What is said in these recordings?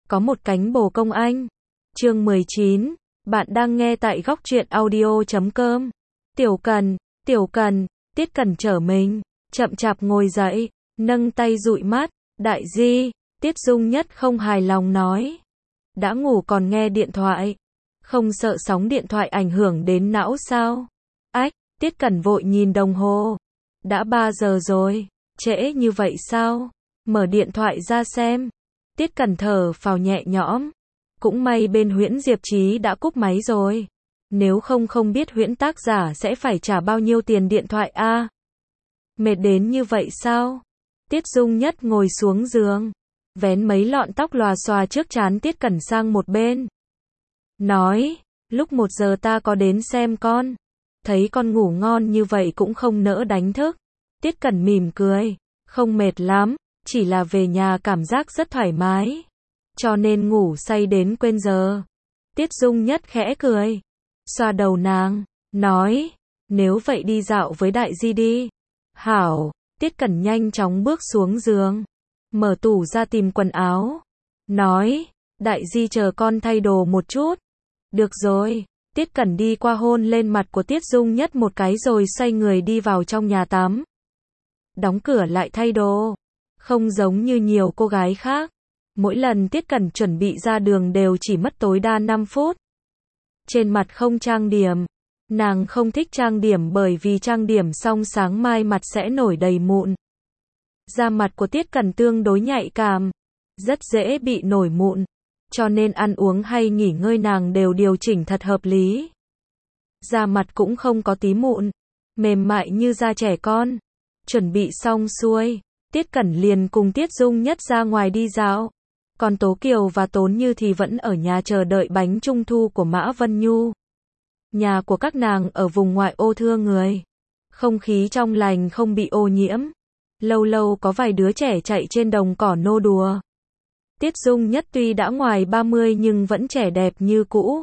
có một cánh bồ công anh. Chương 19, bạn đang nghe tại góc truyện audio.com. Tiểu Cần, Tiết Cần trở mình, chậm chạp ngồi dậy, nâng tay dụi mắt, đại di, Tiết Dung Nhất không hài lòng nói. Đã ngủ còn nghe điện thoại, không sợ sóng điện thoại ảnh hưởng đến não sao? Ách, Tiết Cần vội nhìn đồng hồ. Đã 3 giờ rồi, trễ như vậy sao? Mở điện thoại ra xem. Tiết Cần thở phào nhẹ nhõm. Cũng may bên Huyễn Diệp Chí đã cúp máy rồi. Nếu không biết Huyễn tác giả sẽ phải trả bao nhiêu tiền điện thoại a? Mệt đến như vậy sao? Tiết Dung Nhất ngồi xuống giường, vén mấy lọn tóc lòa xòa trước trán Tiết Cần sang một bên. Nói, lúc 1 giờ ta có đến xem con. Thấy con ngủ ngon như vậy cũng không nỡ đánh thức. Tiết Cần mỉm cười, không mệt lắm, chỉ là về nhà cảm giác rất thoải mái. Cho nên ngủ say đến quên giờ. Tiết Dung Nhất khẽ cười, xoa đầu nàng, nói, nếu vậy đi dạo với đại di đi. Hảo, Tiết Cần nhanh chóng bước xuống giường, mở tủ ra tìm quần áo, nói, đại di chờ con thay đồ một chút. Được rồi, Tiết Cần đi qua hôn lên mặt của Tiết Dung Nhất một cái rồi xoay người đi vào trong nhà tắm. Đóng cửa lại thay đồ, không giống như nhiều cô gái khác. Mỗi lần Tiết Cần chuẩn bị ra đường đều chỉ mất tối đa 5 phút. Trên mặt không trang điểm. Nàng không thích trang điểm bởi vì trang điểm xong sáng mai mặt sẽ nổi đầy mụn. Da mặt của Tiết Cần tương đối nhạy cảm, rất dễ bị nổi mụn. Cho nên ăn uống hay nghỉ ngơi nàng đều điều chỉnh thật hợp lý. Da mặt cũng không có tí mụn, mềm mại như da trẻ con. Chuẩn bị xong xuôi, Tiết Cần liền cùng Tiết Dung Nhất ra ngoài đi dạo. Còn Tố Kiều và Tốn Như thì vẫn ở nhà chờ đợi bánh trung thu của Mã Vân Nhu. Nhà của các nàng ở vùng ngoại ô thưa người. Không khí trong lành không bị ô nhiễm. Lâu lâu có vài đứa trẻ chạy trên đồng cỏ nô đùa. Tiết Dung Nhất tuy đã ngoài 30 nhưng vẫn trẻ đẹp như cũ.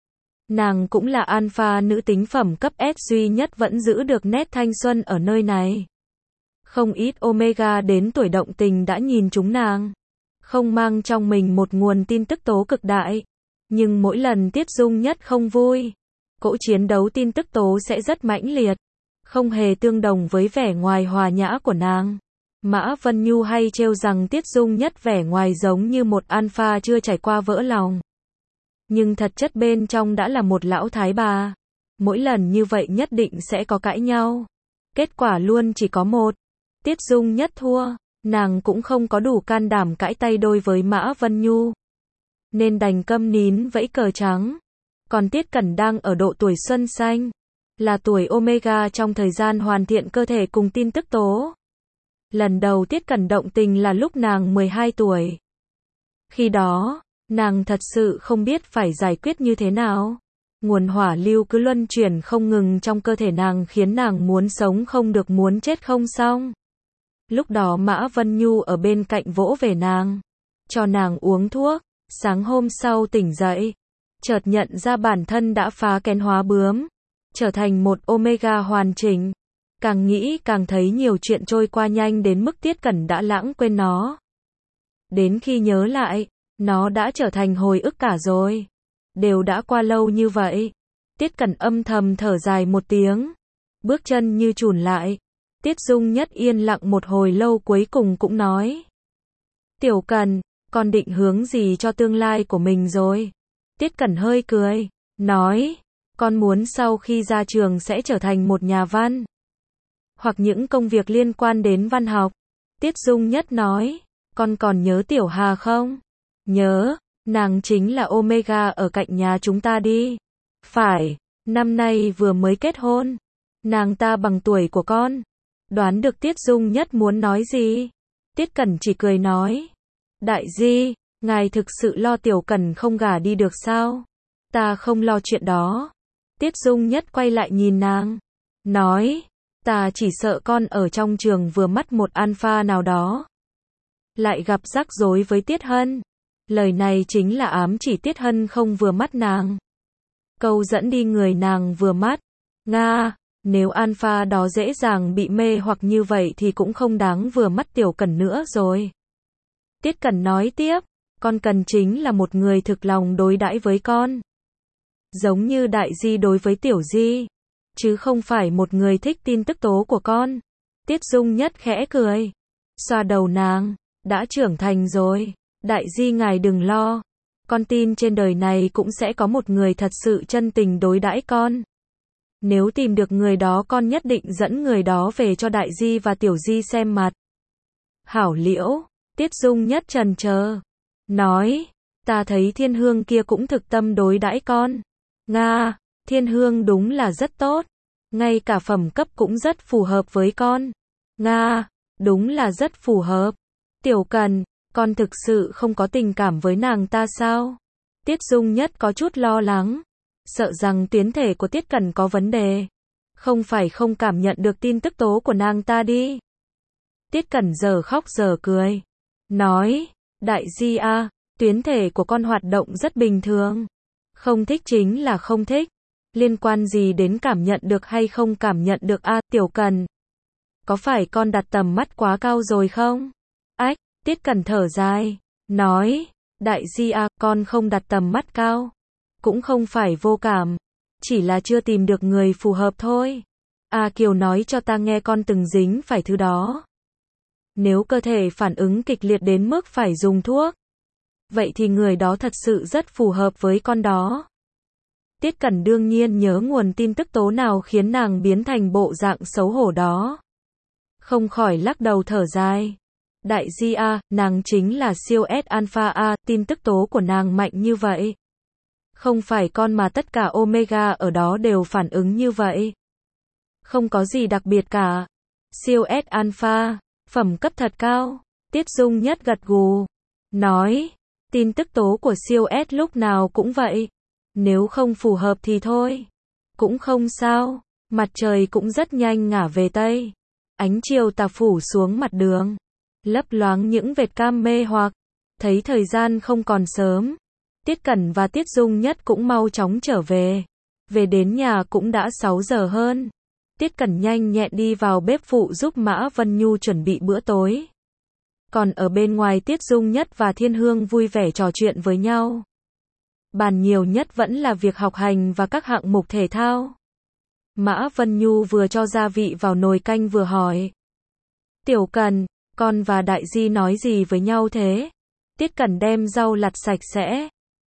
Nàng cũng là alpha nữ tính phẩm cấp S duy nhất vẫn giữ được nét thanh xuân ở nơi này. Không ít Omega đến tuổi động tình đã nhìn chúng nàng. Không mang trong mình một nguồn tin tức tố cực đại. Nhưng mỗi lần Tiết Dung Nhất không vui, cỗ chiến đấu tin tức tố sẽ rất mãnh liệt. Không hề tương đồng với vẻ ngoài hòa nhã của nàng. Mã Vân Nhu hay trêu rằng Tiết Dung Nhất vẻ ngoài giống như một alpha chưa trải qua vỡ lòng. Nhưng thật chất bên trong đã là một lão thái bà. Mỗi lần như vậy nhất định sẽ có cãi nhau. Kết quả luôn chỉ có một. Tiết Dung Nhất thua. Nàng cũng không có đủ can đảm cãi tay đôi với Mã Vân Nhu. Nên đành câm nín vẫy cờ trắng. Còn Tiết Cần đang ở độ tuổi xuân xanh. Là tuổi Omega trong thời gian hoàn thiện cơ thể cùng tin tức tố. Lần đầu Tiết Cần động tình là lúc nàng 12 tuổi. Khi đó, nàng thật sự không biết phải giải quyết như thế nào. Nguồn hỏa lưu cứ luân chuyển không ngừng trong cơ thể nàng khiến nàng muốn sống không được muốn chết không xong. Lúc đó Mã Vân Nhu ở bên cạnh vỗ về nàng, cho nàng uống thuốc. Sáng hôm sau tỉnh dậy, chợt nhận ra bản thân đã phá kén hóa bướm, trở thành một Omega hoàn chỉnh. Càng nghĩ càng thấy nhiều chuyện trôi qua nhanh đến mức Tiết Cần đã lãng quên nó. Đến khi nhớ lại, nó đã trở thành hồi ức cả rồi. Đều đã qua lâu như vậy. Tiết Cần âm thầm thở dài một tiếng, bước chân như chùn lại. Tiết Dung Nhất yên lặng một hồi lâu cuối cùng cũng nói. Tiểu Cần, con định hướng gì cho tương lai của mình rồi? Tiết Cần hơi cười, nói, con muốn sau khi ra trường sẽ trở thành một nhà văn. Hoặc những công việc liên quan đến văn học. Tiết Dung Nhất nói, con còn nhớ Tiểu Hà không? Nhớ, nàng chính là Omega ở cạnh nhà chúng ta đi. Phải, năm nay vừa mới kết hôn. Nàng ta bằng tuổi của con. Đoán được Tiết Dung Nhất muốn nói gì? Tiết Cần chỉ cười nói. Đại di, ngài thực sự lo Tiểu Cần không gả đi được sao? Ta không lo chuyện đó. Tiết Dung Nhất quay lại nhìn nàng. Nói, ta chỉ sợ con ở trong trường vừa mắt một alpha nào đó. Lại gặp rắc rối với Tiết Hân. Lời này chính là ám chỉ Tiết Hân không vừa mắt nàng. Câu dẫn đi người nàng vừa mắt. Nga, nếu alpha đó dễ dàng bị mê hoặc như vậy thì cũng không đáng vừa mắt Tiểu Cần nữa rồi. Tiết Cần nói tiếp, Con cần chính là một người thực lòng đối đãi với con. Giống như Đại Di đối với Tiểu Di. Chứ không phải một người thích tin tức tố của con. Tiết Dung Nhất khẽ cười. Xoa đầu nàng. Đã trưởng thành rồi. Đại Di ngài đừng lo. Con tin trên đời này cũng sẽ có một người thật sự chân tình đối đãi con. Nếu tìm được người đó con nhất định dẫn người đó về cho Đại Di và Tiểu Di xem mặt. Hảo Liễu. Tiết Dung Nhất trần chờ. Nói. Ta thấy Thiên Hương kia cũng thực tâm đối đãi con. Nga. Thiên Hương đúng là rất tốt. Ngay cả phẩm cấp cũng rất phù hợp với con. Nga. Đúng là rất phù hợp. Tiểu Cần. Con thực sự không có tình cảm với nàng ta sao? Tiết Dung Nhất có chút lo lắng. Sợ rằng tuyến thể của Tiết Cẩn có vấn đề. Không phải không cảm nhận được tin tức tố của nàng ta đi. Tiết Cẩn giờ khóc giờ cười. Nói. Đại Di a, tuyến thể của con hoạt động rất bình thường. Không thích chính là không thích. Liên quan gì đến cảm nhận được hay không cảm nhận được a, Tiểu Cần? Có phải con đặt tầm mắt quá cao rồi không? Ách. Tiết Cẩn thở dài. Nói. Đại Di a, con không đặt tầm mắt cao. Cũng không phải vô cảm. Chỉ là chưa tìm được người phù hợp thôi. A Kiều nói cho ta nghe con từng dính phải thứ đó. Nếu cơ thể phản ứng kịch liệt đến mức phải dùng thuốc. Vậy thì người đó thật sự rất phù hợp với con đó. Tiết Cẩn đương nhiên nhớ nguồn tin tức tố nào khiến nàng biến thành bộ dạng xấu hổ đó. Không khỏi lắc đầu thở dài. Đại Di a, nàng chính là siêu S alpha a, tin tức tố của nàng mạnh như vậy. Không phải con mà tất cả Omega ở đó đều phản ứng như vậy. Không có gì đặc biệt cả. Siêu S alpha, phẩm cấp thật cao. Tiết Dung Nhất gật gù. Nói, tin tức tố của siêu S lúc nào cũng vậy. Nếu không phù hợp thì thôi. Cũng không sao. Mặt trời cũng rất nhanh ngả về Tây. Ánh chiều tà phủ xuống mặt đường. Lấp loáng những vệt cam mê hoặc. Thấy thời gian không còn sớm. Tiết Cẩn và Tiết Dung Nhất cũng mau chóng trở về. Về đến nhà cũng đã 6 giờ hơn. Tiết Cẩn nhanh nhẹn đi vào bếp phụ giúp Mã Vân Nhu chuẩn bị bữa tối. Còn ở bên ngoài Tiết Dung Nhất và Thiên Hương vui vẻ trò chuyện với nhau. Bàn nhiều nhất vẫn là việc học hành và các hạng mục thể thao. Mã Vân Nhu vừa cho gia vị vào nồi canh vừa hỏi. Tiểu Cần, con và Đại Di nói gì với nhau thế? Tiết Cẩn đem rau lặt sạch sẽ.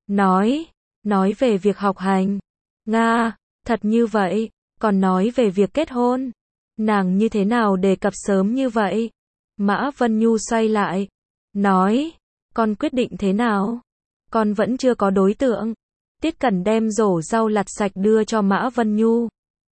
Nói về việc học hành. Nga, thật như vậy, còn nói về việc kết hôn. Nàng như thế nào đề cập sớm như vậy? Mã Vân Nhu xoay lại. Nói, con quyết định thế nào? Con vẫn chưa có đối tượng. Tiết Cẩn đem rổ rau lặt sạch đưa cho Mã Vân Nhu.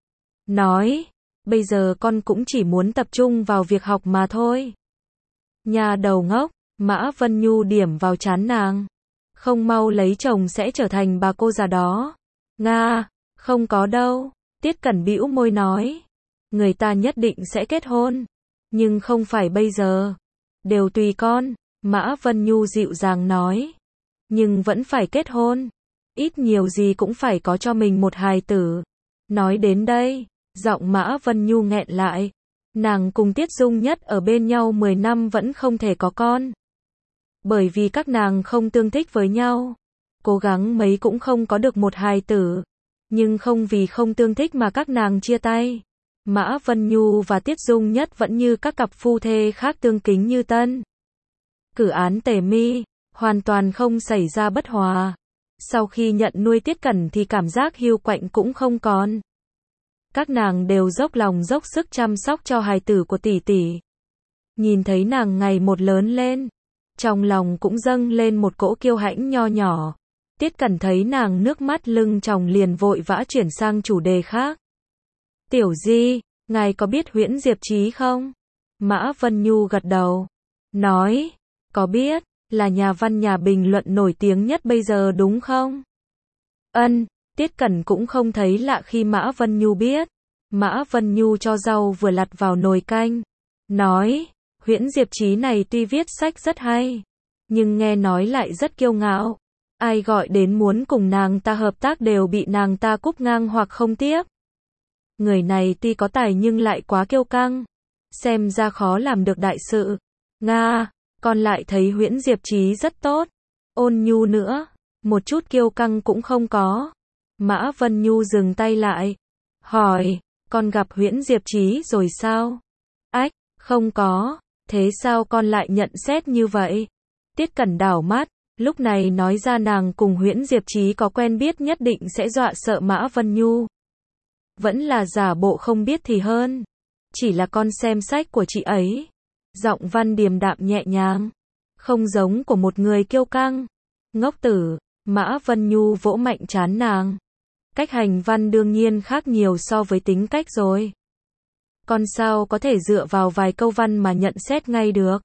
Nói, bây giờ con cũng chỉ muốn tập trung vào việc học mà thôi. Nhà đầu ngốc, Mã Vân Nhu điểm vào trán nàng. Không mau lấy chồng sẽ trở thành bà cô già đó. Nga, không có đâu. Tiết Cẩn bĩu môi nói. Người ta nhất định sẽ kết hôn. Nhưng không phải bây giờ. Đều tùy con. Mã Vân Nhu dịu dàng nói. Nhưng vẫn phải kết hôn. Ít nhiều gì cũng phải có cho mình một hài tử. Nói đến đây, giọng Mã Vân Nhu nghẹn lại. Nàng cùng Tiết Dung Nhất ở bên nhau 10 năm vẫn không thể có con. Bởi vì các nàng không tương thích với nhau. Cố gắng mấy cũng không có được một hài tử. Nhưng không vì không tương thích mà các nàng chia tay. Mã Vân Nhu và Tiết Dung Nhất vẫn như các cặp phu thê khác tương kính như tân. Cử án tề mi, hoàn toàn không xảy ra bất hòa. Sau khi nhận nuôi Tiết Cẩn thì cảm giác hiu quạnh cũng không còn. Các nàng đều dốc lòng dốc sức chăm sóc cho hài tử của tỷ tỷ. Nhìn thấy nàng ngày một lớn lên, trong lòng cũng dâng lên một cỗ kiêu hãnh nho nhỏ. Tiết Cẩn thấy nàng nước mắt lưng tròng liền vội vã chuyển sang chủ đề khác. Tiểu Di, ngài có biết Huyễn Diệp Chí không? Mã Vân Nhu gật đầu. Nói, có biết, là nhà văn nhà bình luận nổi tiếng nhất bây giờ đúng không? Ân, Tiết Cẩn cũng không thấy lạ khi Mã Vân Nhu biết. Mã Vân Nhu cho rau vừa lặt vào nồi canh. Nói, Huyễn Diệp Chí này tuy viết sách rất hay, nhưng nghe nói lại rất kiêu ngạo. Ai gọi đến muốn cùng nàng ta hợp tác đều bị nàng ta cúp ngang hoặc không tiếp. Người này tuy có tài nhưng lại quá kiêu căng. Xem ra khó làm được đại sự. Nga, con lại thấy Huyễn Diệp Chí rất tốt. ôn nhu nữa, một chút kiêu căng cũng không có. Mã Vân Nhu dừng tay lại, hỏi, con gặp Huyễn Diệp Chí rồi sao? Ách, không có, thế sao con lại nhận xét như vậy? Tiết Cẩn đảo mắt, lúc này nói ra nàng cùng Huyễn Diệp Chí có quen biết nhất định sẽ dọa sợ Mã Vân Nhu. Vẫn là giả bộ không biết thì hơn. Chỉ là con xem sách của chị ấy. Giọng Văn điềm đạm nhẹ nhàng, không giống của một người kiêu căng. Ngốc tử, Mã Vân Nhu vỗ mạnh trán nàng. Cách hành văn đương nhiên khác nhiều so với tính cách rồi. Con sao có thể dựa vào vài câu văn mà nhận xét ngay được.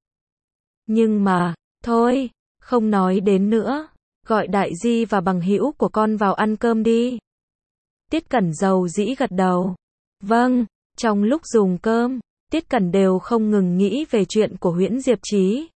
Nhưng mà, thôi, không nói đến nữa. Gọi Đại Di và bằng hữu của con vào ăn cơm đi. Tiết Cẩn dầu dĩ gật đầu. Vâng, trong lúc dùng cơm, Tiết Cẩn đều không ngừng nghĩ về chuyện của Huyễn Diệp Chí.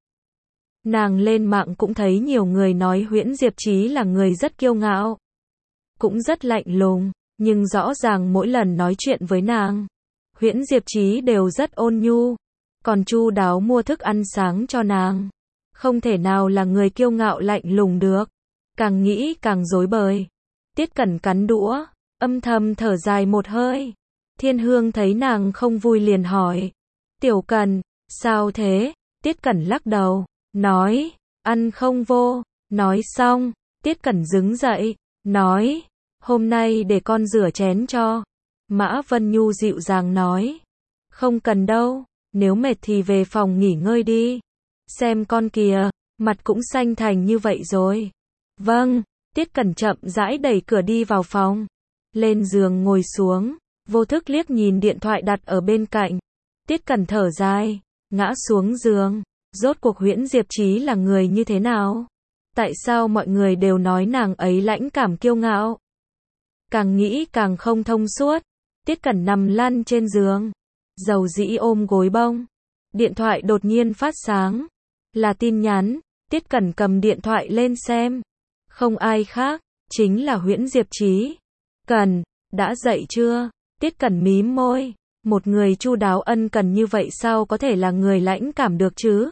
Nàng lên mạng cũng thấy nhiều người nói Huyễn Diệp Chí là người rất kiêu ngạo. Cũng rất lạnh lùng, nhưng rõ ràng mỗi lần nói chuyện với nàng, Huyễn Diệp Chí đều rất ôn nhu, còn chu đáo mua thức ăn sáng cho nàng. Không thể nào là người kiêu ngạo lạnh lùng được. Càng nghĩ càng rối bời. Tiết Cẩn cắn đũa, âm thầm thở dài một hơi. Thiên Hương thấy nàng không vui liền hỏi, Tiểu Cần, sao thế? Tiết Cẩn lắc đầu, nói, ăn không vô. Nói xong, Tiết Cẩn đứng dậy, nói, hôm nay để con rửa chén cho. Mã Vân Nhu dịu dàng nói, không cần đâu, nếu mệt thì về phòng nghỉ ngơi đi. Xem con kìa, mặt cũng xanh thành như vậy rồi. Vâng, Tiết Cẩn chậm rãi đẩy cửa đi vào phòng. Lên giường ngồi xuống, vô thức liếc nhìn điện thoại đặt ở bên cạnh. Tiết Cẩn thở dài, ngã xuống giường. Rốt cuộc Huyễn Diệp Chí là người như thế nào? Tại sao mọi người đều nói nàng ấy lãnh cảm kiêu ngạo? Càng nghĩ càng không thông suốt. Tiết Cẩn nằm lăn trên giường, dầu dĩ ôm gối bông. Điện thoại đột nhiên phát sáng. Là tin nhắn. Tiết Cẩn cầm điện thoại lên xem. Không ai khác, chính là Huyễn Diệp Chí. Cẩn, đã dậy chưa? Tiết Cẩn mím môi. Một người chu đáo ân cần như vậy sao có thể là người lãnh cảm được chứ?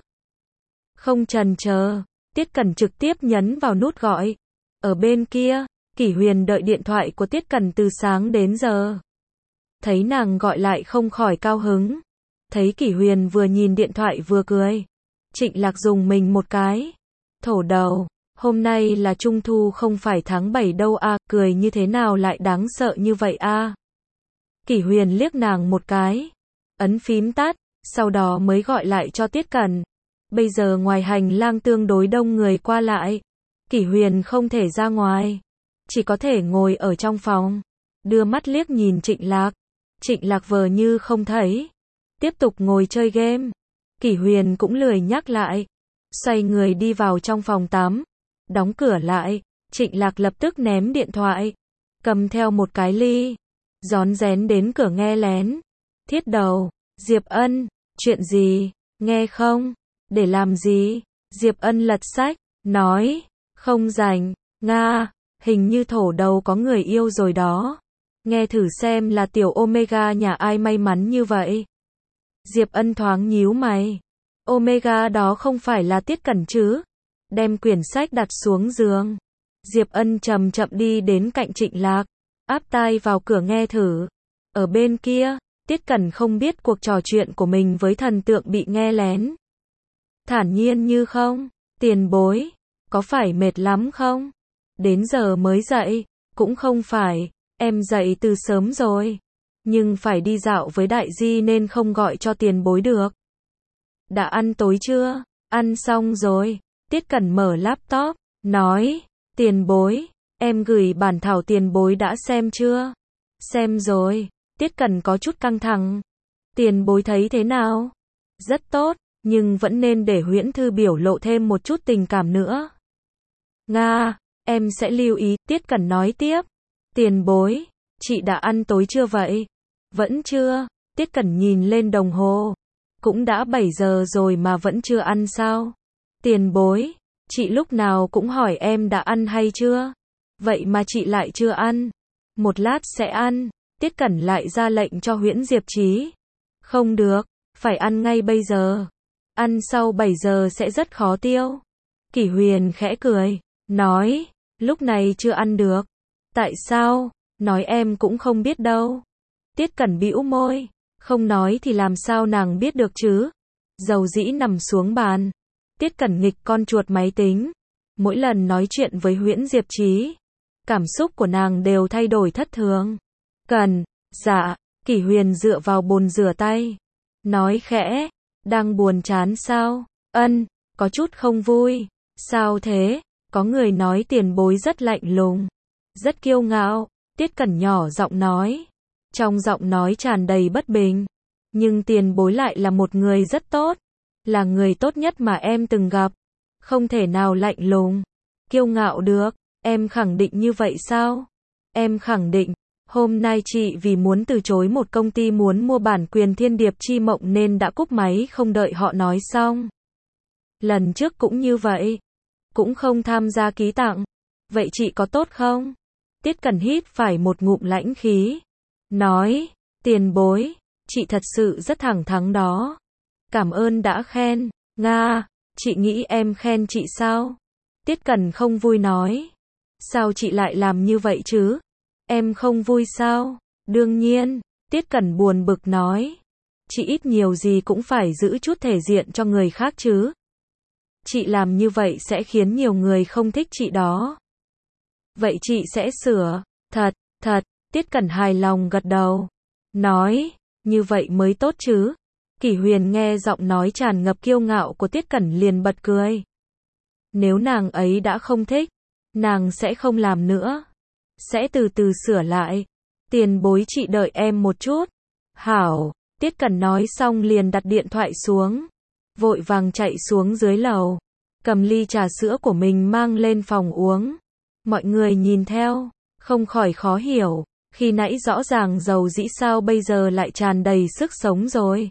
Không chần chờ, Tiết Cẩn trực tiếp nhấn vào nút gọi. Ở bên kia, Kỷ Huyền đợi điện thoại của Tiết Cẩn từ sáng đến giờ. Thấy nàng gọi lại không khỏi cao hứng. Thấy Kỷ Huyền vừa nhìn điện thoại vừa cười. Trịnh Lạc dùng mình một cái. Thổ đầu, hôm nay là Trung Thu không phải tháng 7 đâu a, cười như thế nào lại đáng sợ như vậy a. Kỷ Huyền liếc nàng một cái, ấn phím tắt, sau đó mới gọi lại cho Tiết Cẩn. Bây giờ ngoài hành lang tương đối đông người qua lại. Kỷ Huyền không thể ra ngoài, chỉ có thể ngồi ở trong phòng, đưa mắt liếc nhìn Trịnh Lạc. Trịnh Lạc vờ như không thấy, tiếp tục ngồi chơi game. Kỷ Huyền cũng lười nhắc lại, xoay người đi vào trong phòng tắm, đóng cửa lại. Trịnh Lạc lập tức ném điện thoại, cầm theo một cái ly, rón rén đến cửa nghe lén. Thiết Đầu, Diệp Ân, chuyện gì, nghe không? Để làm gì? Diệp Ân lật sách, nói, không rảnh, Nga, hình như Thổ Đầu có người yêu rồi đó. Nghe thử xem là tiểu Omega nhà ai may mắn như vậy. Diệp Ân thoáng nhíu mày. Omega đó không phải là Tiết Cẩn chứ? Đem quyển sách đặt xuống giường. Diệp Ân chậm chậm đi đến cạnh Trịnh Lạc, áp tai vào cửa nghe thử. Ở bên kia, Tiết Cẩn không biết cuộc trò chuyện của mình với thần tượng bị nghe lén. Thản nhiên như không, tiền bối, có phải mệt lắm không? Đến giờ mới dậy, cũng không phải, em dậy từ sớm rồi. Nhưng phải đi dạo với Đại Di nên không gọi cho tiền bối được. Đã ăn tối chưa? Ăn xong rồi. Tiết Cẩn mở laptop, nói, tiền bối, em gửi bản thảo tiền bối đã xem chưa? Xem rồi. Tiết Cẩn có chút căng thẳng. Tiền bối thấy thế nào? Rất tốt, nhưng vẫn nên để Huyễn Thư biểu lộ thêm một chút tình cảm nữa. Nga, em sẽ lưu ý, Tiết Cẩn nói tiếp. Tiền bối, chị đã ăn tối chưa vậy? Vẫn chưa. Tiết Cẩn nhìn lên đồng hồ. Cũng đã 7 giờ rồi mà vẫn chưa ăn sao? Tiền bối, chị lúc nào cũng hỏi em đã ăn hay chưa? Vậy mà chị lại chưa ăn. Một lát sẽ ăn. Tiết Cẩn lại ra lệnh cho Huyễn Diệp Chí. Không được, phải ăn ngay bây giờ. Ăn sau 7 giờ sẽ rất khó tiêu. Kỷ Huyền khẽ cười, nói, lúc này chưa ăn được. Tại sao? Nói em cũng không biết đâu. Tiết Cẩn bĩu môi, không nói thì làm sao nàng biết được chứ? Dầu dĩ nằm xuống bàn. Tiết Cẩn nghịch con chuột máy tính. Mỗi lần nói chuyện với Huyễn Diệp Chí, cảm xúc của nàng đều thay đổi thất thường. Cần, dạ, Kỷ Huyền dựa vào bồn rửa tay, nói khẽ, đang buồn chán sao? Ân, có chút không vui. Sao thế? Có người nói tiền bối rất lạnh lùng, rất kiêu ngạo. Tiết Cẩn nhỏ giọng nói, trong giọng nói tràn đầy bất bình. Nhưng tiền bối lại là một người rất tốt, là người tốt nhất mà em từng gặp. Không thể nào lạnh lùng, kiêu ngạo được. Em khẳng định như vậy sao? Em khẳng định. Hôm nay chị vì muốn từ chối một công ty muốn mua bản quyền Thiên Điệp Chi Mộng nên đã cúp máy không đợi họ nói xong. Lần trước cũng như vậy, cũng không tham gia ký tặng. Vậy chị có tốt không? Tiết Cẩn hít phải một ngụm lãnh khí, nói, tiền bối, chị thật sự rất thẳng thắn đó. Cảm ơn đã khen. Nga, chị nghĩ em khen chị sao? Tiết Cẩn không vui nói, sao chị lại làm như vậy chứ? Em không vui sao? Đương nhiên, Tiết Cẩn buồn bực nói, chị ít nhiều gì cũng phải giữ chút thể diện cho người khác chứ. Chị làm như vậy sẽ khiến nhiều người không thích chị đó. Vậy chị sẽ sửa. Thật, Tiết Cẩn hài lòng gật đầu, nói, như vậy mới tốt chứ. Kỷ Huyền nghe giọng nói tràn ngập kiêu ngạo của Tiết Cẩn liền bật cười. Nếu nàng ấy đã không thích, nàng sẽ không làm nữa. Sẽ từ từ sửa lại. Tiền bối chị đợi em một chút. Hảo, Tiết Cẩn nói xong liền đặt điện thoại xuống. Vội vàng chạy xuống dưới lầu, cầm ly trà sữa của mình mang lên phòng uống. Mọi người nhìn theo, không khỏi khó hiểu, khi nãy rõ ràng dầu dĩ sao bây giờ lại tràn đầy sức sống rồi.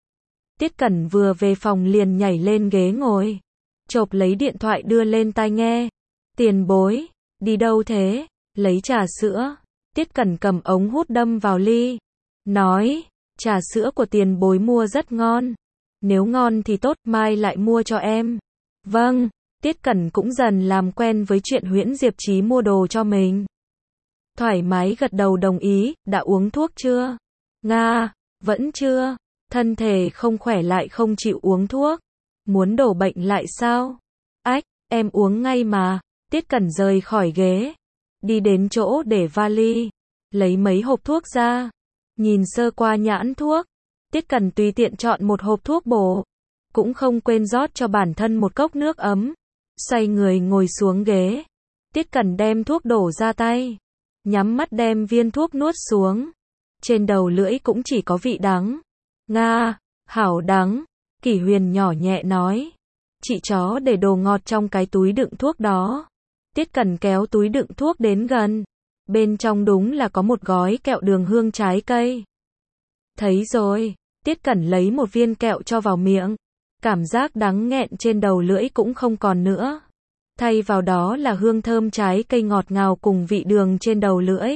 Tiết Cẩn vừa về phòng liền nhảy lên ghế ngồi, chộp lấy điện thoại đưa lên tai nghe. Tiền bối, đi đâu thế? Lấy trà sữa. Tiết Cẩn cầm ống hút đâm vào ly, nói, trà sữa của tiền bối mua rất ngon. Nếu ngon thì tốt, mai lại mua cho em. Vâng, Tiết Cẩn cũng dần làm quen với chuyện Huyễn Diệp Chí mua đồ cho mình. Thoải mái gật đầu đồng ý. Đã uống thuốc chưa? Nga, vẫn chưa. Thân thể không khỏe lại không chịu uống thuốc. Muốn đổ bệnh lại sao? Ách, em uống ngay mà. Tiết Cẩn rời khỏi ghế, đi đến chỗ để vali, lấy mấy hộp thuốc ra, nhìn sơ qua nhãn thuốc. Tiết Cẩn tùy tiện chọn một hộp thuốc bổ, cũng không quên rót cho bản thân một cốc nước ấm. Xoay người ngồi xuống ghế. Tiết Cẩn đem thuốc đổ ra tay, nhắm mắt đem viên thuốc nuốt xuống. Trên đầu lưỡi cũng chỉ có vị đắng. Nga, hảo đắng. Kỷ Huyền nhỏ nhẹ nói, chị chó để đồ ngọt trong cái túi đựng thuốc đó. Tiết Cẩn kéo túi đựng thuốc đến gần. Bên trong đúng là có một gói kẹo đường hương trái cây. Thấy rồi, Tiết Cẩn lấy một viên kẹo cho vào miệng. Cảm giác đắng nghẹn trên đầu lưỡi cũng không còn nữa. Thay vào đó là hương thơm trái cây ngọt ngào cùng vị đường trên đầu lưỡi.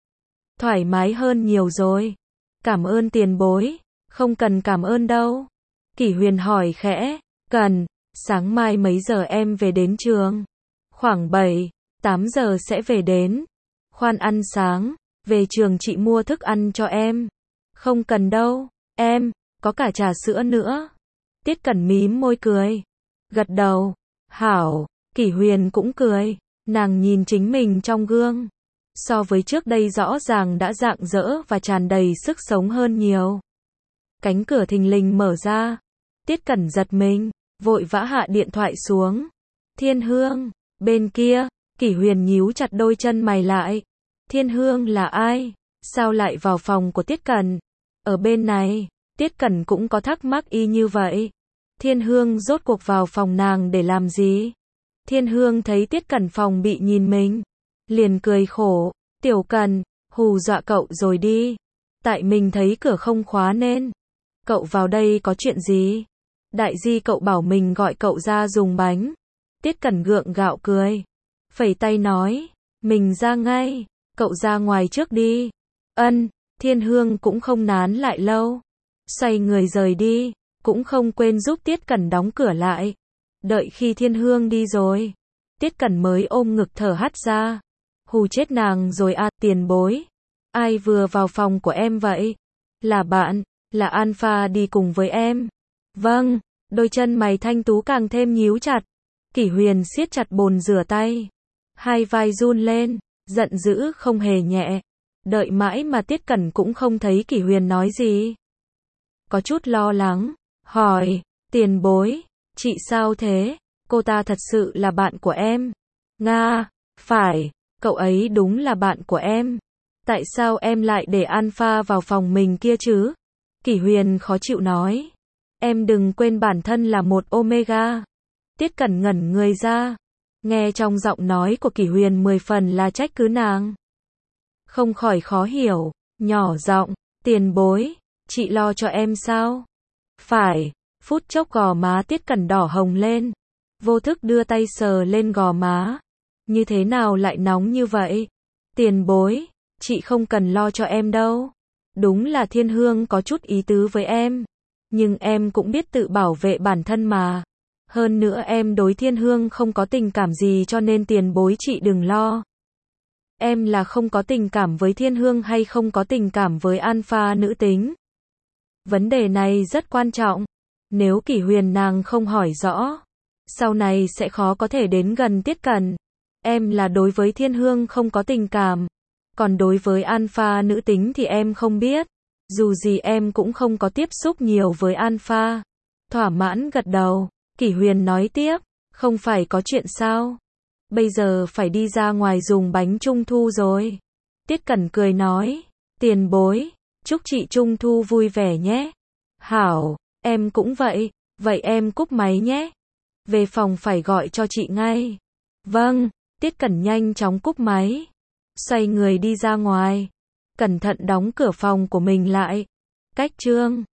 Thoải mái hơn nhiều rồi. Cảm ơn tiền bối. Không cần cảm ơn đâu. Kỷ Huyền hỏi khẽ. Cần, sáng mai mấy giờ em về đến trường? Khoảng 7-8 giờ sẽ về đến. Khoan ăn sáng, về trường chị mua thức ăn cho em. Không cần đâu, em, có cả trà sữa nữa. Tiết Cẩn mím môi cười, gật đầu. Hảo, Kỷ Huyền cũng cười. Nàng nhìn chính mình trong gương, so với trước đây rõ ràng đã rạng rỡ và tràn đầy sức sống hơn nhiều. Cánh cửa thình lình mở ra. Tiết Cẩn giật mình, vội vã hạ điện thoại xuống. Thiên Hương. Bên kia, Kỷ Huyền nhíu chặt đôi chân mày lại. Thiên Hương là ai? Sao lại vào phòng của Tiết Cẩn? Ở bên này, Tiết Cẩn cũng có thắc mắc y như vậy. Thiên Hương rốt cuộc vào phòng nàng để làm gì? Thiên Hương thấy Tiết Cẩn phòng bị nhìn mình, liền cười khổ. Tiểu Cẩn, hù dọa cậu rồi đi. Tại mình thấy cửa không khóa nên. Cậu vào đây có chuyện gì? Đại di cậu bảo mình gọi cậu ra dùng bánh. Tiết Cẩn gượng gạo cười, phẩy tay nói, mình ra ngay, cậu ra ngoài trước đi. Ân, Thiên Hương cũng không nán lại lâu, xoay người rời đi, cũng không quên giúp Tiết Cẩn đóng cửa lại. Đợi khi Thiên Hương đi rồi, Tiết Cẩn mới ôm ngực thở hắt ra. Hù chết nàng rồi à, tiền bối. Ai vừa vào phòng của em vậy? Là bạn, là Alpha đi cùng với em. Vâng, đôi chân mày thanh tú càng thêm nhíu chặt. Kỷ Huyền siết chặt bồn rửa tay. Hai vai run lên, giận dữ không hề nhẹ. Đợi mãi mà Tiết Cẩn cũng không thấy Kỷ Huyền nói gì. Có chút lo lắng, hỏi, tiền bối, chị sao thế? Cô ta thật sự là bạn của em. Nga, phải, cậu ấy đúng là bạn của em. Tại sao em lại để Alpha vào phòng mình kia chứ? Kỷ Huyền khó chịu nói. Em đừng quên bản thân là một Omega. Tiết Cẩn ngẩn người ra. Nghe trong giọng nói của Kỷ Huyền 10 phần là trách cứ nàng. Không khỏi khó hiểu, nhỏ giọng, tiền bối, chị lo cho em sao? Phải, phút chốc gò má Tiết Cẩn đỏ hồng lên. Vô thức đưa tay sờ lên gò má. Như thế nào lại nóng như vậy? Tiền bối, chị không cần lo cho em đâu. Đúng là Thiên Hương có chút ý tứ với em. Nhưng em cũng biết tự bảo vệ bản thân mà. Hơn nữa em đối Thiên Hương không có tình cảm gì cho nên tiền bối chị đừng lo. Em là không có tình cảm với Thiên Hương hay không có tình cảm với Alpha nữ tính? Vấn đề này rất quan trọng. Nếu Kỷ Huyền nàng không hỏi rõ, sau này sẽ khó có thể đến gần Tiết Cẩn. Em là đối với Thiên Hương không có tình cảm. Còn đối với Alpha nữ tính thì em không biết. Dù gì em cũng không có tiếp xúc nhiều với Alpha. Thỏa mãn gật đầu. Kỷ Huyền nói tiếp, không phải có chuyện sao? Bây giờ phải đi ra ngoài dùng bánh trung thu rồi. Tiết Cẩn cười nói, tiền bối, chúc chị trung thu vui vẻ nhé. Hảo, em cũng vậy, vậy em cúp máy nhé. Về phòng phải gọi cho chị ngay. Vâng, Tiết Cẩn nhanh chóng cúp máy. Xoay người đi ra ngoài. Cẩn thận đóng cửa phòng của mình lại. Cách chương